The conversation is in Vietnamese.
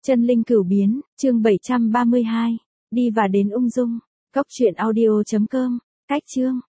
Chân linh cửu biến, chương 732. Đi và đến ung dung. Góc truyện audio.com. Cách chương.